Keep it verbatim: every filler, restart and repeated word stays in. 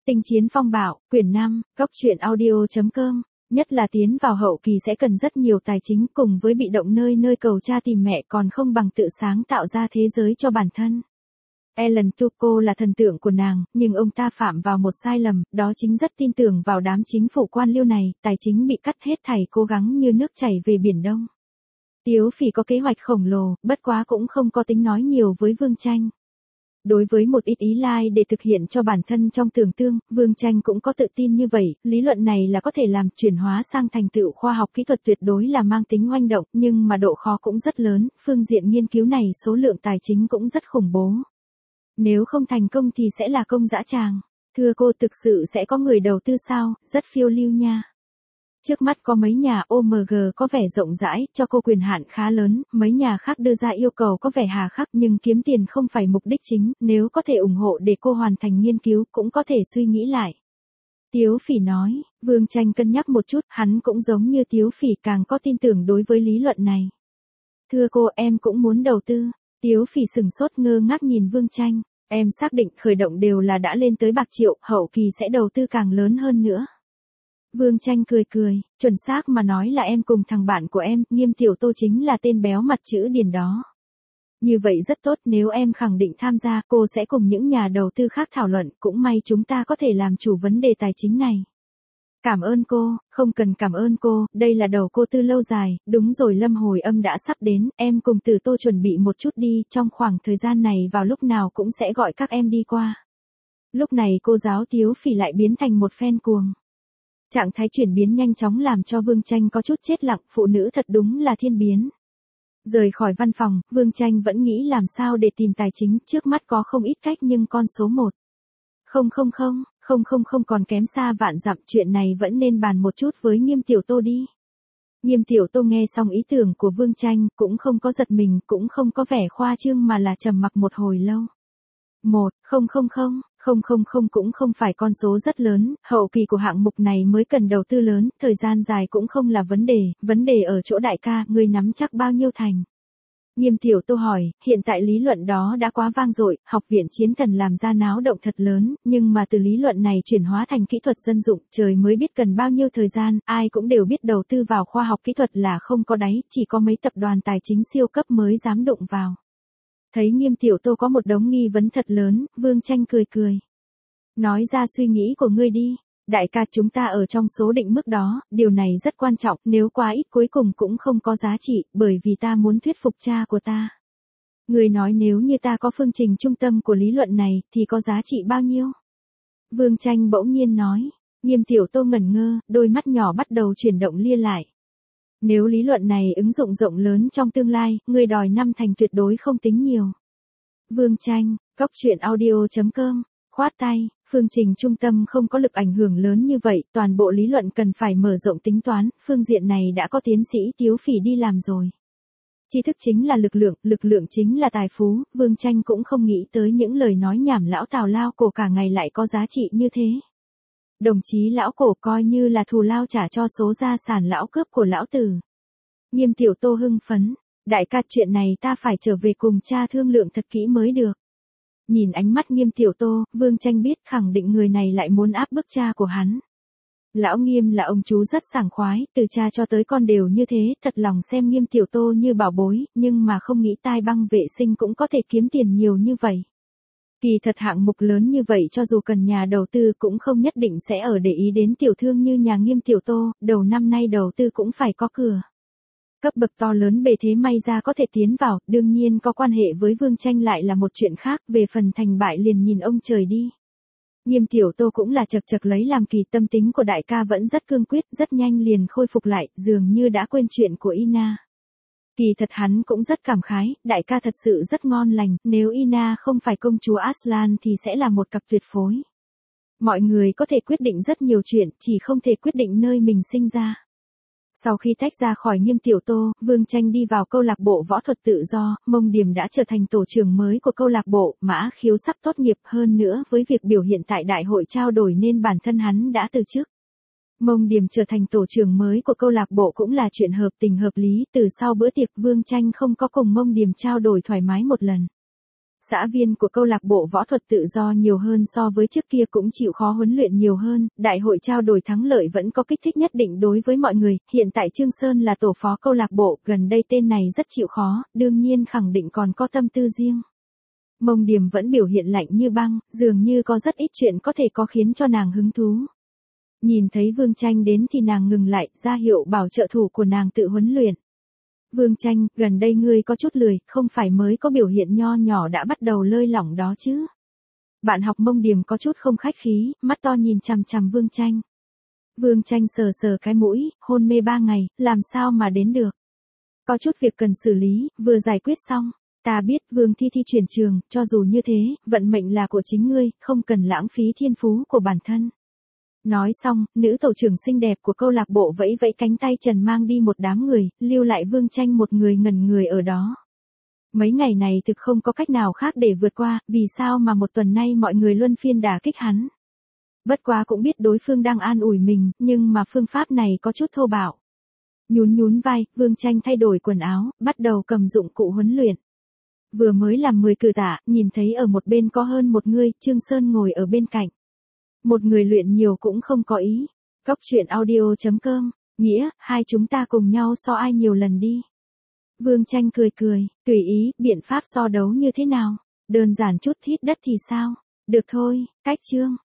Tinh chiến phong bạo, quyển năm, góc truyện audio chấm com. Nhất là tiến vào hậu kỳ sẽ cần rất nhiều tài chính cùng với bị động nơi nơi cầu cha tìm mẹ còn không bằng tự sáng tạo ra thế giới cho bản thân. Alan Tuco là thần tượng của nàng, nhưng ông ta phạm vào một sai lầm, đó chính rất tin tưởng vào đám chính phủ quan liêu này, tài chính bị cắt hết thảy cố gắng như nước chảy về Biển Đông. Tiếu Phỉ có kế hoạch khổng lồ, bất quá cũng không có tính nói nhiều với Vương Tranh. Đối với một ít ý lai để thực hiện cho bản thân trong tưởng tượng, Vương Tranh cũng có tự tin như vậy, lý luận này là có thể làm chuyển hóa sang thành tựu khoa học kỹ thuật tuyệt đối là mang tính oanh động, nhưng mà độ khó cũng rất lớn, phương diện nghiên cứu này số lượng tài chính cũng rất khủng bố. Nếu không thành công thì sẽ là công dã tràng. Thưa cô, thực sự sẽ có người đầu tư sao, rất phiêu lưu nha. Trước mắt có mấy nhà ô em giê có vẻ rộng rãi, cho cô quyền hạn khá lớn, mấy nhà khác đưa ra yêu cầu có vẻ hà khắc nhưng kiếm tiền không phải mục đích chính, nếu có thể ủng hộ để cô hoàn thành nghiên cứu cũng có thể suy nghĩ lại. Tiếu Phỉ nói, Vương Tranh cân nhắc một chút, hắn cũng giống như Tiếu Phỉ càng có tin tưởng đối với lý luận này. Thưa cô, em cũng muốn đầu tư. Tiếu Phỉ sừng sốt ngơ ngác nhìn Vương Tranh, em xác định khởi động đều là đã lên tới bạc triệu, hậu kỳ sẽ đầu tư càng lớn hơn nữa. Vương Tranh cười cười, chuẩn xác mà nói là em cùng thằng bạn của em, Nghiêm Tiểu Tô chính là tên béo mặt chữ điền đó. Như vậy rất tốt, nếu em khẳng định tham gia, cô sẽ cùng những nhà đầu tư khác thảo luận, cũng may chúng ta có thể làm chủ vấn đề tài chính này. Cảm ơn cô, không cần cảm ơn cô, đây là đầu cô tư lâu dài, đúng rồi Lâm hồi âm đã sắp đến, em cùng Từ Tô chuẩn bị một chút đi, trong khoảng thời gian này vào lúc nào cũng sẽ gọi các em đi qua. Lúc này cô giáo Tiếu Phỉ lại biến thành một fan cuồng. Trạng thái chuyển biến nhanh chóng làm cho Vương Tranh có chút chết lặng, phụ nữ thật đúng là thiên biến. Rời khỏi văn phòng, Vương Tranh vẫn nghĩ làm sao để tìm tài chính, trước mắt có không ít cách nhưng con số một. Không không không, không không không còn kém xa vạn dặm, chuyện này vẫn nên bàn một chút với Nghiêm Tiểu Tô đi. Nghiêm Tiểu Tô nghe xong ý tưởng của Vương Tranh, cũng không có giật mình, cũng không có vẻ khoa trương mà là trầm mặc một hồi lâu. Một, không không không, không không không cũng không phải con số rất lớn, hậu kỳ của hạng mục này mới cần đầu tư lớn, thời gian dài cũng không là vấn đề, vấn đề ở chỗ đại ca, ngươi nắm chắc bao nhiêu thành. Nghiêm Tiểu Tô hỏi, hiện tại lý luận đó đã quá vang dội, học viện chiến thần làm ra náo động thật lớn, nhưng mà từ lý luận này chuyển hóa thành kỹ thuật dân dụng, trời mới biết cần bao nhiêu thời gian, ai cũng đều biết đầu tư vào khoa học kỹ thuật là không có đáy, chỉ có mấy tập đoàn tài chính siêu cấp mới dám đụng vào. Thấy Nghiêm Tiểu Tô có một đống nghi vấn thật lớn, Vương Tranh cười cười. Nói ra suy nghĩ của ngươi đi. Đại ca, chúng ta ở trong số định mức đó, điều này rất quan trọng, nếu quá ít cuối cùng cũng không có giá trị, bởi vì ta muốn thuyết phục cha của ta. Người nói nếu như ta có phương trình trung tâm của lý luận này, thì có giá trị bao nhiêu? Vương Tranh bỗng nhiên nói. Nghiêm Tiểu Tô ngẩn ngơ, đôi mắt nhỏ bắt đầu chuyển động lia lại. Nếu lý luận này ứng dụng rộng lớn trong tương lai, người đòi năm thành tuyệt đối không tính nhiều. Vương Tranh, góc truyện audio chấm com, khoát tay, phương trình trung tâm không có lực ảnh hưởng lớn như vậy, toàn bộ lý luận cần phải mở rộng tính toán, phương diện này đã có tiến sĩ Tiếu Phỉ đi làm rồi. Tri thức chính là lực lượng, lực lượng chính là tài phú, Vương Tranh cũng không nghĩ tới những lời nói nhảm lão Tào lao cổ cả ngày lại có giá trị như thế. Đồng chí lão cổ coi như là thù lao trả cho số gia sản lão cướp của lão tử. Nghiêm Tiểu Tô hưng phấn, đại ca chuyện này ta phải trở về cùng cha thương lượng thật kỹ mới được. Nhìn ánh mắt Nghiêm Tiểu Tô, Vương Tranh biết khẳng định người này lại muốn áp bức cha của hắn. Lão Nghiêm là ông chú rất sảng khoái, từ cha cho tới con đều như thế, thật lòng xem Nghiêm Tiểu Tô như bảo bối, nhưng mà không nghĩ tai băng vệ sinh cũng có thể kiếm tiền nhiều như vậy. Kỳ thật hạng mục lớn như vậy cho dù cần nhà đầu tư cũng không nhất định sẽ ở để ý đến tiểu thương như nhà Nghiêm Tiểu Tô, đầu năm nay đầu tư cũng phải có cửa. Cấp bậc to lớn bề thế may ra có thể tiến vào, đương nhiên có quan hệ với Vương Tranh lại là một chuyện khác, về phần thành bại liền nhìn ông trời đi. Nghiêm Tiểu Tô cũng là chật chật lấy làm kỳ, tâm tính của đại ca vẫn rất cương quyết, rất nhanh liền khôi phục lại, dường như đã quên chuyện của Ina. Kỳ thật hắn cũng rất cảm khái, đại ca thật sự rất ngon lành, nếu Ina không phải công chúa Aslan thì sẽ là một cặp tuyệt phối. Mọi người có thể quyết định rất nhiều chuyện, chỉ không thể quyết định nơi mình sinh ra. Sau khi tách ra khỏi Nghiêm Tiểu Tô, Vương Tranh đi vào câu lạc bộ võ thuật tự do, Mông Điềm đã trở thành tổ trưởng mới của câu lạc bộ, Mã Khiếu sắp tốt nghiệp, hơn nữa với việc biểu hiện tại đại hội trao đổi nên bản thân hắn đã từ chức. Mông Điềm trở thành tổ trưởng mới của câu lạc bộ cũng là chuyện hợp tình hợp lý, từ sau bữa tiệc Vương Tranh không có cùng Mông Điềm trao đổi thoải mái một lần. Xã viên của câu lạc bộ võ thuật tự do nhiều hơn so với trước kia, cũng chịu khó huấn luyện nhiều hơn, đại hội trao đổi thắng lợi vẫn có kích thích nhất định đối với mọi người. Hiện tại Trương Sơn là tổ phó câu lạc bộ, gần đây tên này rất chịu khó, đương nhiên khẳng định còn có tâm tư riêng. Mông Điềm vẫn biểu hiện lạnh như băng, dường như có rất ít chuyện có thể có khiến cho nàng hứng thú. Nhìn thấy Vương Tranh đến thì nàng ngừng lại, ra hiệu bảo trợ thủ của nàng tự huấn luyện. Vương Tranh, gần đây ngươi có chút lười, không phải mới có biểu hiện nho nhỏ đã bắt đầu lơi lỏng đó chứ? Bạn học Mông Điềm có chút không khách khí, mắt to nhìn chằm chằm Vương Tranh. Vương Tranh sờ sờ cái mũi, hôn mê ba ngày, làm sao mà đến được? Có chút việc cần xử lý, vừa giải quyết xong. Ta biết Vương Thi Thi chuyển trường, cho dù như thế, vận mệnh là của chính ngươi, không cần lãng phí thiên phú của bản thân. Nói xong, nữ tổ trưởng xinh đẹp của câu lạc bộ vẫy vẫy cánh tay trần mang đi một đám người, lưu lại Vương Tranh một người ngẩn người ở đó. Mấy ngày này thực không có cách nào khác để vượt qua, vì sao mà một tuần nay mọi người luân phiên đả kích hắn. Bất quá cũng biết đối phương đang an ủi mình, nhưng mà phương pháp này có chút thô bạo. Nhún nhún vai, Vương Tranh thay đổi quần áo, bắt đầu cầm dụng cụ huấn luyện. Vừa mới làm mười cử tạ, nhìn thấy ở một bên có hơn một người, Trương Sơn ngồi ở bên cạnh. Một người luyện nhiều cũng không có ý. Cóc truyện audio chấm com, nghĩa, hai chúng ta cùng nhau so ai nhiều lần đi. Vương Tranh cười cười, tùy ý, biện pháp so đấu như thế nào? Đơn giản chút hít đất thì sao? Được thôi, cách chương.